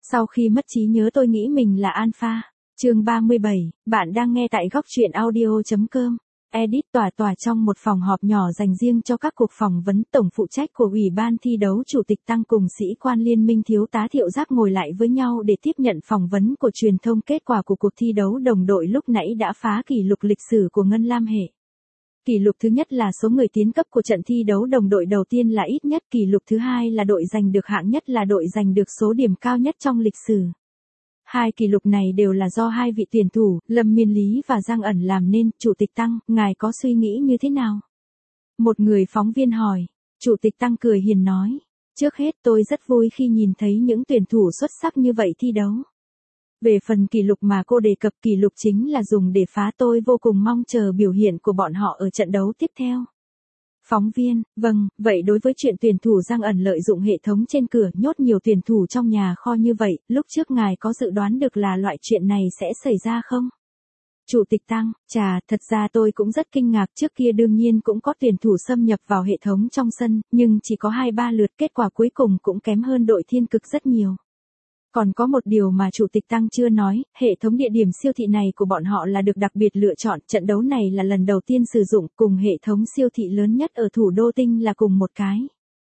Sau khi mất trí nhớ tôi nghĩ mình là alpha. Chương 37, bạn đang nghe tại góc truyện audio.com. Edit tỏa trong một phòng họp nhỏ dành riêng cho các cuộc phỏng vấn. Tổng phụ trách của Ủy ban thi đấu Chủ tịch Tăng cùng sĩ quan liên minh Thiếu tá Thiệu Giác ngồi lại với nhau để tiếp nhận phỏng vấn của truyền thông. Kết quả của cuộc thi đấu đồng đội lúc nãy đã phá kỷ lục lịch sử của Ngân Lam hệ. Kỷ lục thứ nhất là số người tiến cấp của trận thi đấu đồng đội đầu tiên là ít nhất. Kỷ lục thứ hai là đội giành được hạng nhất là đội giành được số điểm cao nhất trong lịch sử. Hai kỷ lục này đều là do hai vị tuyển thủ, Lâm Miên Lý và Giang Ẩn làm nên. Chủ tịch Tăng, ngài có suy nghĩ như thế nào? Một người phóng viên hỏi. Chủ tịch Tăng cười hiền nói. Trước hết tôi rất vui khi nhìn thấy những tuyển thủ xuất sắc như vậy thi đấu. Về phần kỷ lục mà cô đề cập, kỷ lục chính là dùng để phá. Tôi vô cùng mong chờ biểu hiện của bọn họ ở trận đấu tiếp theo. Phóng viên, vâng, vậy đối với chuyện tuyển thủ Giang Ẩn lợi dụng hệ thống trên cửa nhốt nhiều tuyển thủ trong nhà kho như vậy, lúc trước ngài có dự đoán được là loại chuyện này sẽ xảy ra không? Chủ tịch Tăng, thật ra tôi cũng rất kinh ngạc. Trước kia đương nhiên cũng có tuyển thủ xâm nhập vào hệ thống trong sân, nhưng chỉ có 2-3 lượt, kết quả cuối cùng cũng kém hơn đội Thiên Cực rất nhiều. Còn có một điều mà Chủ tịch Tăng chưa nói, hệ thống địa điểm siêu thị này của bọn họ là được đặc biệt lựa chọn. Trận đấu này là lần đầu tiên sử dụng, cùng hệ thống siêu thị lớn nhất ở thủ đô Tinh là cùng một cái.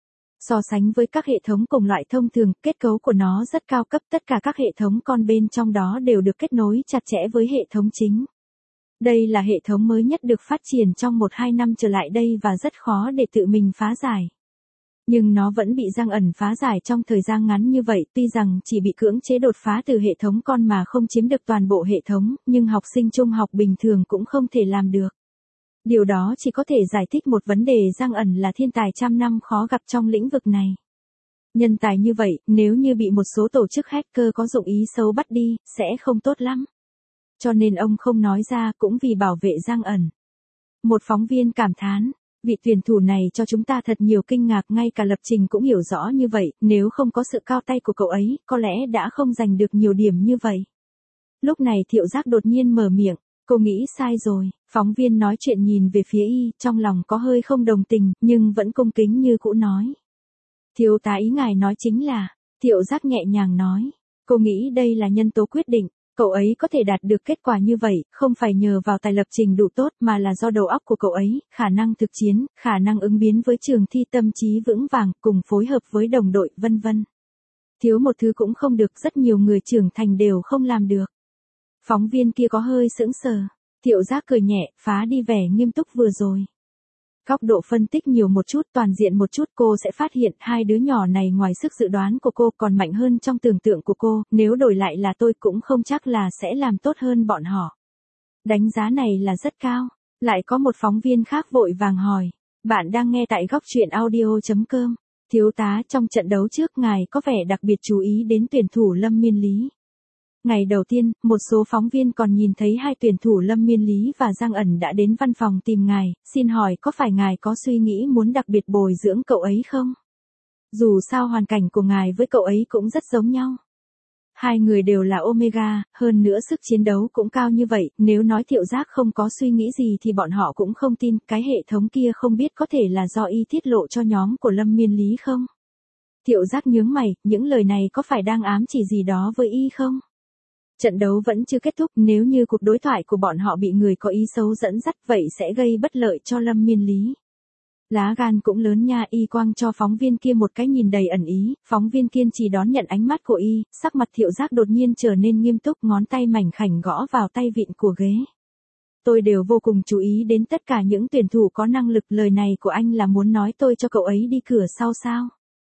So sánh với các hệ thống cùng loại thông thường, kết cấu của nó rất cao cấp. Tất cả các hệ thống con bên trong đó đều được kết nối chặt chẽ với hệ thống chính. Đây là hệ thống mới nhất được phát triển trong 1-2 năm trở lại đây và rất khó để tự mình phá giải. Nhưng nó vẫn bị Giang Ẩn phá giải trong thời gian ngắn như vậy. Tuy rằng chỉ bị cưỡng chế đột phá từ hệ thống con mà không chiếm được toàn bộ hệ thống, nhưng học sinh trung học bình thường cũng không thể làm được. Điều đó chỉ có thể giải thích một vấn đề: Giang Ẩn là thiên tài trăm năm khó gặp trong lĩnh vực này. Nhân tài như vậy, nếu như bị một số tổ chức hacker có dụng ý xấu bắt đi, sẽ không tốt lắm. Cho nên ông không nói ra, cũng vì bảo vệ Giang Ẩn. Một phóng viên cảm thán. Vị tuyển thủ này cho chúng ta thật nhiều kinh ngạc, ngay cả lập trình cũng hiểu rõ như vậy, nếu không có sự cao tay của cậu ấy, có lẽ đã không giành được nhiều điểm như vậy. Lúc này Thiệu Giác đột nhiên mở miệng, cô nghĩ sai rồi. Phóng viên nói chuyện nhìn về phía y, trong lòng có hơi không đồng tình, nhưng vẫn cung kính như cũ nói. Thiếu tá, ý ngài nói chính là, Thiệu Giác nhẹ nhàng nói, cô nghĩ đây là nhân tố quyết định. Cậu ấy có thể đạt được kết quả như vậy, không phải nhờ vào tài lập trình đủ tốt mà là do đầu óc của cậu ấy, khả năng thực chiến, khả năng ứng biến với trường thi, tâm trí vững vàng, cùng phối hợp với đồng đội, vân vân. Thiếu một thứ cũng không được, rất nhiều người trưởng thành đều không làm được. Phóng viên kia có hơi sững sờ. Thiệu Giác cười nhẹ, phá đi vẻ nghiêm túc vừa rồi. Góc độ phân tích nhiều một chút, toàn diện một chút, cô sẽ phát hiện hai đứa nhỏ này ngoài sức dự đoán của cô còn mạnh hơn trong tưởng tượng của cô. Nếu đổi lại là tôi cũng không chắc là sẽ làm tốt hơn bọn họ. Đánh giá này là rất cao. Lại có một phóng viên khác vội vàng hỏi. Bạn đang nghe tại góc truyện audio.com. Thiếu tá, trong trận đấu trước ngài có vẻ đặc biệt chú ý đến tuyển thủ Lâm Miên Lý. Ngày đầu tiên, một số phóng viên còn nhìn thấy hai tuyển thủ Lâm Miên Lý và Giang Ẩn đã đến văn phòng tìm ngài. Xin hỏi có phải ngài có suy nghĩ muốn đặc biệt bồi dưỡng cậu ấy không? Dù sao hoàn cảnh của ngài với cậu ấy cũng rất giống nhau. Hai người đều là Omega, hơn nữa sức chiến đấu cũng cao như vậy. Nếu nói Thiệu Giác không có suy nghĩ gì thì bọn họ cũng không tin. Cái hệ thống kia không biết có thể là do y tiết lộ cho nhóm của Lâm Miên Lý không? Thiệu Giác nhướng mày, những lời này có phải đang ám chỉ gì đó với y không? Trận đấu vẫn chưa kết thúc, nếu như cuộc đối thoại của bọn họ bị người có ý xấu dẫn dắt, vậy sẽ gây bất lợi cho Lâm Miên Lý. Lá gan cũng lớn nha. Y quang cho phóng viên kia một cái nhìn đầy ẩn ý, phóng viên kiên trì đón nhận ánh mắt của y, sắc mặt Thiệu Giác đột nhiên trở nên nghiêm túc, ngón tay mảnh khảnh gõ vào tay vịn của ghế. Tôi đều vô cùng chú ý đến tất cả những tuyển thủ có năng lực. Lời này của anh là muốn nói tôi cho cậu ấy đi cửa sau sao?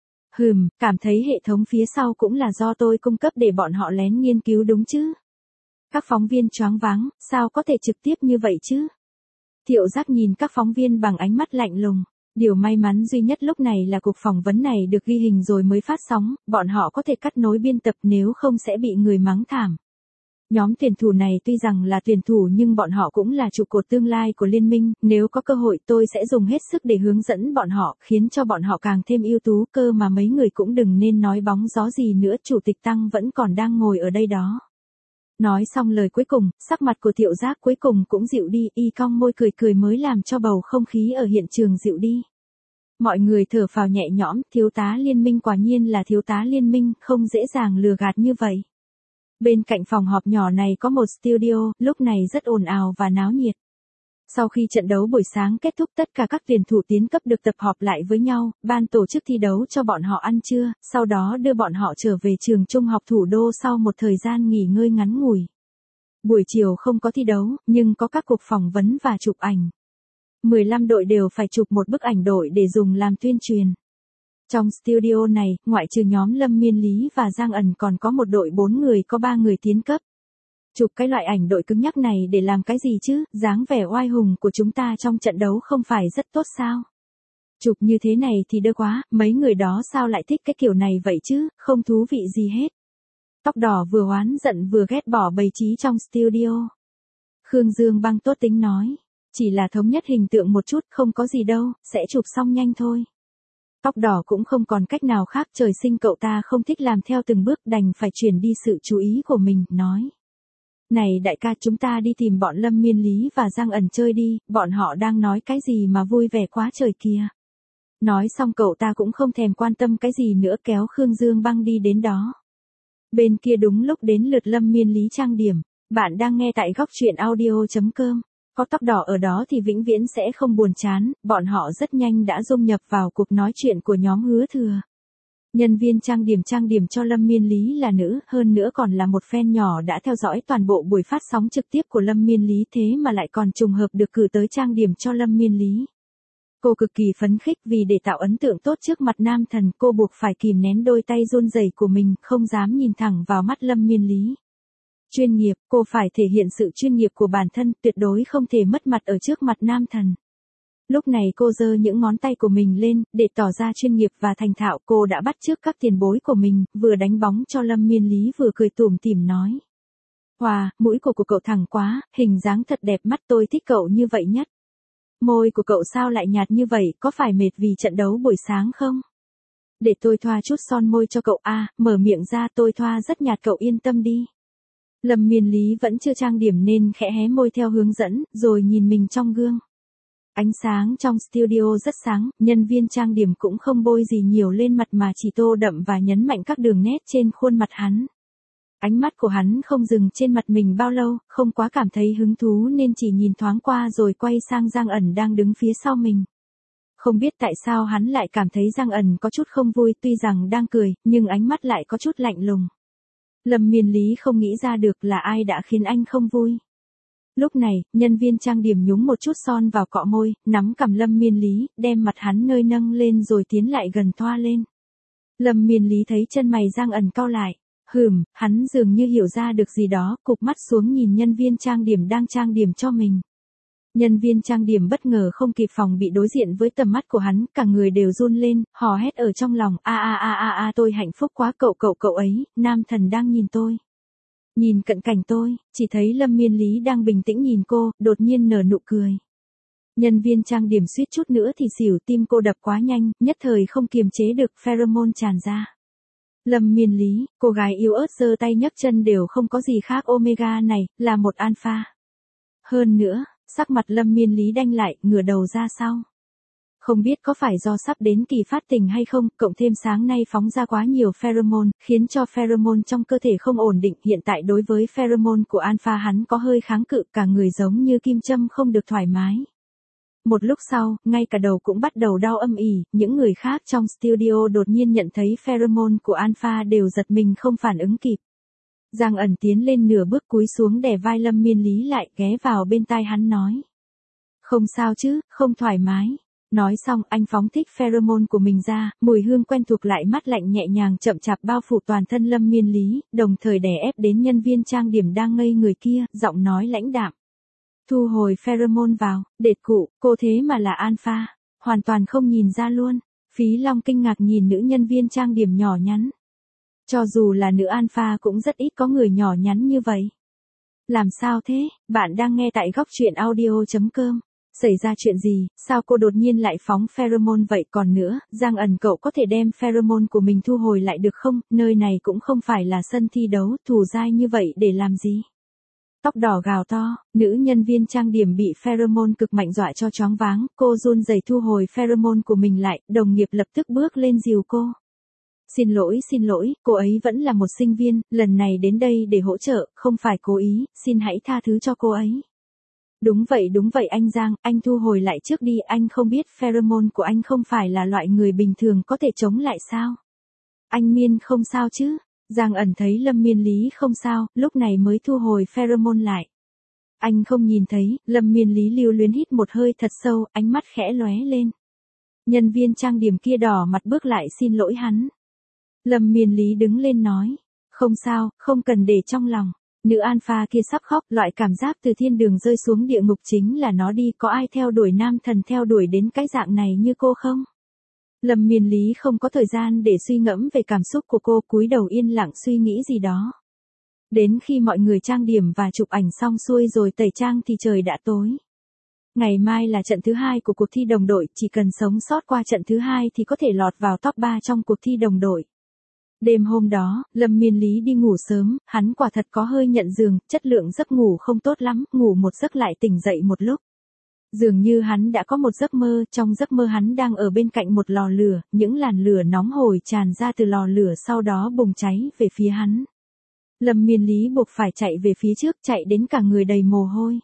Cảm thấy hệ thống phía sau cũng là do tôi cung cấp để bọn họ lén nghiên cứu đúng chứ? Các phóng viên choáng váng, sao có thể trực tiếp như vậy chứ? Thiệu Giác nhìn các phóng viên bằng ánh mắt lạnh lùng. Điều may mắn duy nhất lúc này là cuộc phỏng vấn này được ghi hình rồi mới phát sóng, bọn họ có thể cắt nối biên tập, nếu không sẽ bị người mắng thảm. Nhóm tuyển thủ này tuy rằng là tuyển thủ nhưng bọn họ cũng là trụ cột tương lai của liên minh, nếu có cơ hội tôi sẽ dùng hết sức để hướng dẫn bọn họ, khiến cho bọn họ càng thêm ưu tú. Cơ mà mấy người cũng đừng nên nói bóng gió gì nữa. Chủ tịch Tăng vẫn còn đang ngồi ở đây đó. Nói xong lời cuối cùng, sắc mặt của Thiệu Giác cuối cùng cũng dịu đi, y cong môi cười cười mới làm cho bầu không khí ở hiện trường dịu đi. Mọi người thở phào nhẹ nhõm, thiếu tá liên minh quả nhiên là thiếu tá liên minh, không dễ dàng lừa gạt như vậy. Bên cạnh phòng họp nhỏ này có một studio, lúc này rất ồn ào và náo nhiệt. Sau khi trận đấu buổi sáng kết thúc, tất cả các tuyển thủ tiến cấp được tập họp lại với nhau, ban tổ chức thi đấu cho bọn họ ăn trưa, sau đó đưa bọn họ trở về trường trung học thủ đô sau một thời gian nghỉ ngơi ngắn ngủi. Buổi chiều không có thi đấu, nhưng có các cuộc phỏng vấn và chụp ảnh. 15 đội đều phải chụp một bức ảnh đội để dùng làm tuyên truyền. Trong studio này, ngoại trừ nhóm Lâm Miên Lý và Giang Ẩn còn có một đội 4 người, có 3 người tiến cấp. Chụp cái loại ảnh đội cứng nhắc này để làm cái gì chứ, dáng vẻ oai hùng của chúng ta trong trận đấu không phải rất tốt sao? Chụp như thế này thì đơ quá, mấy người đó sao lại thích cái kiểu này vậy chứ, không thú vị gì hết. Tóc đỏ vừa oán giận vừa ghét bỏ bày trí trong studio. Khương Dương Băng tốt tính nói, chỉ là thống nhất hình tượng một chút, không có gì đâu, sẽ chụp xong nhanh thôi. Tóc đỏ cũng không còn cách nào khác, trời sinh cậu ta không thích làm theo từng bước, đành phải chuyển đi sự chú ý của mình, nói. Này đại ca, chúng ta đi tìm bọn Lâm Miên Lý và Giang Ẩn chơi đi, bọn họ đang nói cái gì mà vui vẻ quá trời kìa. Nói xong cậu ta cũng không thèm quan tâm cái gì nữa, kéo Khương Dương Băng đi đến đó. Bên kia đúng lúc đến lượt Lâm Miên Lý trang điểm. Bạn đang nghe tại góc truyện audio.com. Có tóc đỏ ở đó thì vĩnh viễn sẽ không buồn chán, bọn họ rất nhanh đã dung nhập vào cuộc nói chuyện của nhóm Hứa Thừa. Nhân viên trang điểm cho Lâm Miên Lý là nữ, hơn nữa còn là một fan nhỏ đã theo dõi toàn bộ buổi phát sóng trực tiếp của Lâm Miên Lý, thế mà lại còn trùng hợp được cử tới trang điểm cho Lâm Miên Lý. Cô cực kỳ phấn khích vì để tạo ấn tượng tốt trước mặt nam thần, cô buộc phải kìm nén đôi tay run rẩy của mình, không dám nhìn thẳng vào mắt Lâm Miên Lý. Chuyên nghiệp, cô phải thể hiện sự chuyên nghiệp của bản thân, tuyệt đối không thể mất mặt ở trước mặt nam thần. Lúc này cô giơ những ngón tay của mình lên, để tỏ ra chuyên nghiệp và thành thạo, cô đã bắt chước các tiền bối của mình, vừa đánh bóng cho Lâm Miên Lý vừa cười tủm tỉm nói. Wow, mũi của cậu thẳng quá, hình dáng thật đẹp mắt, tôi thích cậu như vậy nhất. Môi của cậu sao lại nhạt như vậy, có phải mệt vì trận đấu buổi sáng không? Để tôi thoa chút son môi cho cậu mở miệng ra, tôi thoa rất nhạt, cậu yên tâm đi. Lâm Miên Lý vẫn chưa trang điểm nên khẽ hé môi theo hướng dẫn, rồi nhìn mình trong gương. Ánh sáng trong studio rất sáng, nhân viên trang điểm cũng không bôi gì nhiều lên mặt mà chỉ tô đậm và nhấn mạnh các đường nét trên khuôn mặt hắn. Ánh mắt của hắn không dừng trên mặt mình bao lâu, không quá cảm thấy hứng thú nên chỉ nhìn thoáng qua rồi quay sang Giang Ẩn đang đứng phía sau mình. Không biết tại sao hắn lại cảm thấy Giang Ẩn có chút không vui, tuy rằng đang cười, nhưng ánh mắt lại có chút lạnh lùng. Lâm Miên Lý không nghĩ ra được là ai đã khiến anh không vui. Lúc này, nhân viên trang điểm nhúng một chút son vào cọ môi, nắm cằm Lâm Miên Lý, đem mặt hắn nơi nâng lên rồi tiến lại gần thoa lên. Lâm Miên Lý thấy chân mày Giang Ẩn cau lại. Hắn dường như hiểu ra được gì đó, cụp mắt xuống nhìn nhân viên trang điểm đang trang điểm cho mình. Nhân viên trang điểm bất ngờ không kịp phòng bị đối diện với tầm mắt của hắn, cả người đều run lên, hò hét ở trong lòng, tôi hạnh phúc quá, cậu ấy, nam thần đang nhìn tôi. Nhìn cận cảnh tôi, chỉ thấy Lâm Miên Lý đang bình tĩnh nhìn cô, đột nhiên nở nụ cười. Nhân viên trang điểm suýt chút nữa thì xỉu, tim cô đập quá nhanh, nhất thời không kiềm chế được, pheromone tràn ra. Lâm Miên Lý, cô gái yếu ớt giơ tay nhấc chân đều không có gì khác, Omega này, là một alpha. Hơn nữa, sắc mặt Lâm Miên Lý đanh lại, ngửa đầu ra sau. Không biết có phải do sắp đến kỳ phát tình hay không, cộng thêm sáng nay phóng ra quá nhiều pheromone, khiến cho pheromone trong cơ thể không ổn định, hiện tại đối với pheromone của alpha hắn có hơi kháng cự, cả người giống như kim châm không được thoải mái. Một lúc sau, ngay cả đầu cũng bắt đầu đau âm ỉ, những người khác trong studio đột nhiên nhận thấy pheromone của alpha đều giật mình không phản ứng kịp. Giang Ẩn tiến lên nửa bước cúi xuống đè vai Lâm Miên Lý lại, ghé vào bên tai hắn nói. Không sao chứ, không thoải mái. Nói xong anh phóng thích pheromone của mình ra, mùi hương quen thuộc lại mát lạnh nhẹ nhàng chậm chạp bao phủ toàn thân Lâm Miên Lý, đồng thời đè ép đến nhân viên trang điểm đang ngây người kia, giọng nói lãnh đạm. Thu hồi pheromone vào, đệt cụ, cô thế mà là alpha, hoàn toàn không nhìn ra luôn. Phí Long kinh ngạc nhìn nữ nhân viên trang điểm nhỏ nhắn. Cho dù là nữ alpha cũng rất ít có người nhỏ nhắn như vậy. Làm sao thế, bạn đang nghe tại góc truyện audio.com. Xảy ra chuyện gì, sao cô đột nhiên lại phóng pheromone vậy, còn nữa, Giang Ẩn cậu có thể đem pheromone của mình thu hồi lại được không, nơi này cũng không phải là sân thi đấu, thù dai như vậy để làm gì. Tóc đỏ gào to, nữ nhân viên trang điểm bị pheromone cực mạnh dọa cho choáng váng, cô run rẩy thu hồi pheromone của mình lại, đồng nghiệp lập tức bước lên dìu cô. Xin lỗi, cô ấy vẫn là một sinh viên, lần này đến đây để hỗ trợ, không phải cố ý, xin hãy tha thứ cho cô ấy. Đúng vậy anh Giang, anh thu hồi lại trước đi, anh không biết pheromone của anh không phải là loại người bình thường có thể chống lại sao? Anh Miên không sao chứ? Giang ẩn thấy Lâm Miên Lý không sao, lúc này mới thu hồi pheromone lại. Anh không nhìn thấy, Lâm Miên Lý lưu luyến hít một hơi thật sâu, ánh mắt khẽ lóe lên. Nhân viên trang điểm kia đỏ mặt bước lại xin lỗi hắn. Lâm Miên Lý đứng lên nói, không sao, không cần để trong lòng. Nữ alpha kia sắp khóc, loại cảm giác từ thiên đường rơi xuống địa ngục chính là nó đi, có ai theo đuổi nam thần theo đuổi đến cái dạng này như cô không? Lâm Miên Lý không có thời gian để suy ngẫm về cảm xúc của cô, cúi đầu yên lặng suy nghĩ gì đó. Đến khi mọi người trang điểm và chụp ảnh xong xuôi rồi tẩy trang thì trời đã tối. Ngày mai là trận thứ 2 của cuộc thi đồng đội, chỉ cần sống sót qua trận thứ 2 thì có thể lọt vào top 3 trong cuộc thi đồng đội. Đêm hôm đó, Lâm Miên Lý đi ngủ sớm, hắn quả thật có hơi nhận giường, chất lượng giấc ngủ không tốt lắm, ngủ một giấc lại tỉnh dậy một lúc. Dường như hắn đã có một giấc mơ, trong giấc mơ hắn đang ở bên cạnh một lò lửa, những làn lửa nóng hổi tràn ra từ lò lửa sau đó bùng cháy về phía hắn. Lâm Miên Lý buộc phải chạy về phía trước, chạy đến cả người đầy mồ hôi.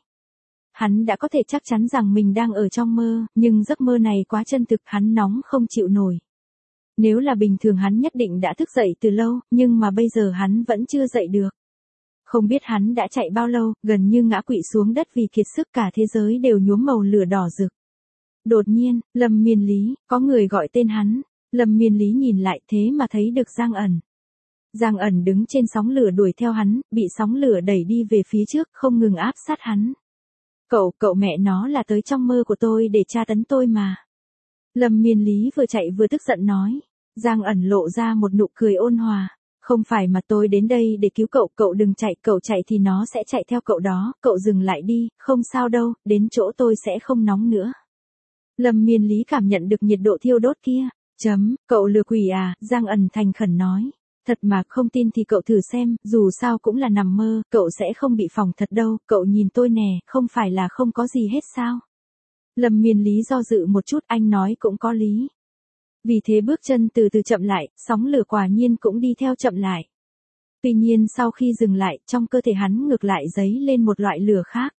Hắn đã có thể chắc chắn rằng mình đang ở trong mơ, nhưng giấc mơ này quá chân thực, hắn nóng không chịu nổi. Nếu là bình thường hắn nhất định đã thức dậy từ lâu, nhưng mà bây giờ hắn vẫn chưa dậy được. Không biết hắn đã chạy bao lâu, gần như ngã quỵ xuống đất vì kiệt sức, cả thế giới đều nhuốm màu lửa đỏ rực. Đột nhiên, Lâm Miên Lý, có người gọi tên hắn. Lâm Miên Lý nhìn lại thế mà thấy được Giang ẩn. Giang ẩn đứng trên sóng lửa đuổi theo hắn, bị sóng lửa đẩy đi về phía trước, không ngừng áp sát hắn. Cậu mẹ nó là tới trong mơ của tôi để tra tấn tôi mà. Lâm Miên Lý vừa chạy vừa tức giận nói. Giang ẩn lộ ra một nụ cười ôn hòa. Không phải mà tôi đến đây để cứu cậu đừng chạy, cậu chạy thì nó sẽ chạy theo cậu đó, cậu dừng lại đi, không sao đâu, đến chỗ tôi sẽ không nóng nữa. Lâm Miên Lý cảm nhận được nhiệt độ thiêu đốt kia. Cậu lừa quỷ à, Giang ẩn thành khẩn nói. Thật mà, không tin thì cậu thử xem, dù sao cũng là nằm mơ, cậu sẽ không bị phỏng thật đâu, cậu nhìn tôi nè, không phải là không có gì hết sao. Lâm Miên Lý do dự một chút, anh nói cũng có lý. Vì thế bước chân từ từ chậm lại, sóng lửa quả nhiên cũng đi theo chậm lại. Tuy nhiên sau khi dừng lại, trong cơ thể hắn ngược lại dấy lên một loại lửa khác.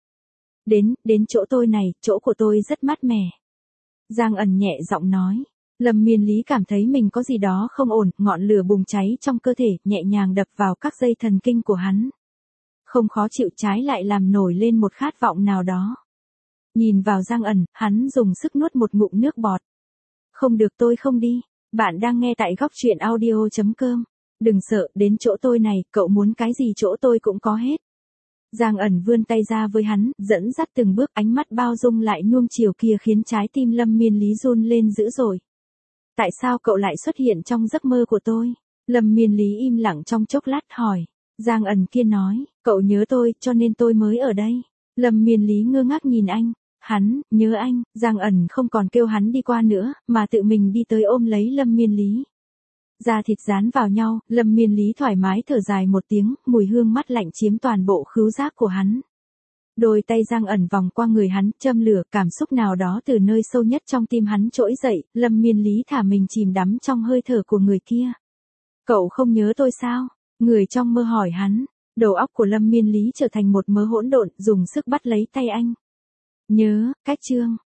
Đến chỗ tôi này, chỗ của tôi rất mát mẻ. Giang ẩn nhẹ giọng nói. Lâm Miên Lý cảm thấy mình có gì đó không ổn, ngọn lửa bùng cháy trong cơ thể, nhẹ nhàng đập vào các dây thần kinh của hắn. Không khó chịu, trái lại làm nổi lên một khát vọng nào đó. Nhìn vào Giang ẩn, hắn dùng sức nuốt một ngụm nước bọt. Không được, tôi không đi. Bạn đang nghe tại góc truyện audio.com. Đừng sợ, đến chỗ tôi này, cậu muốn cái gì chỗ tôi cũng có hết. Giang ẩn vươn tay ra với hắn, dẫn dắt từng bước, ánh mắt bao dung lại nuông chiều kia khiến trái tim Lâm Miên Lý run lên dữ dội. Tại sao cậu lại xuất hiện trong giấc mơ của tôi? Lâm Miên Lý im lặng trong chốc lát hỏi. Giang ẩn kia nói, cậu nhớ tôi, cho nên tôi mới ở đây. Lâm Miên Lý ngơ ngác nhìn anh. Hắn, nhớ anh, Giang ẩn không còn kêu hắn đi qua nữa, mà tự mình đi tới ôm lấy Lâm Miên Lý. Da thịt dán vào nhau, Lâm Miên Lý thoải mái thở dài một tiếng, mùi hương mát lạnh chiếm toàn bộ khứu giác của hắn. Đôi tay Giang ẩn vòng qua người hắn, châm lửa, cảm xúc nào đó từ nơi sâu nhất trong tim hắn trỗi dậy, Lâm Miên Lý thả mình chìm đắm trong hơi thở của người kia. Cậu không nhớ tôi sao? Người trong mơ hỏi hắn. Đầu óc của Lâm Miên Lý trở thành một mớ hỗn độn, dùng sức bắt lấy tay anh. Nhớ, cách chương.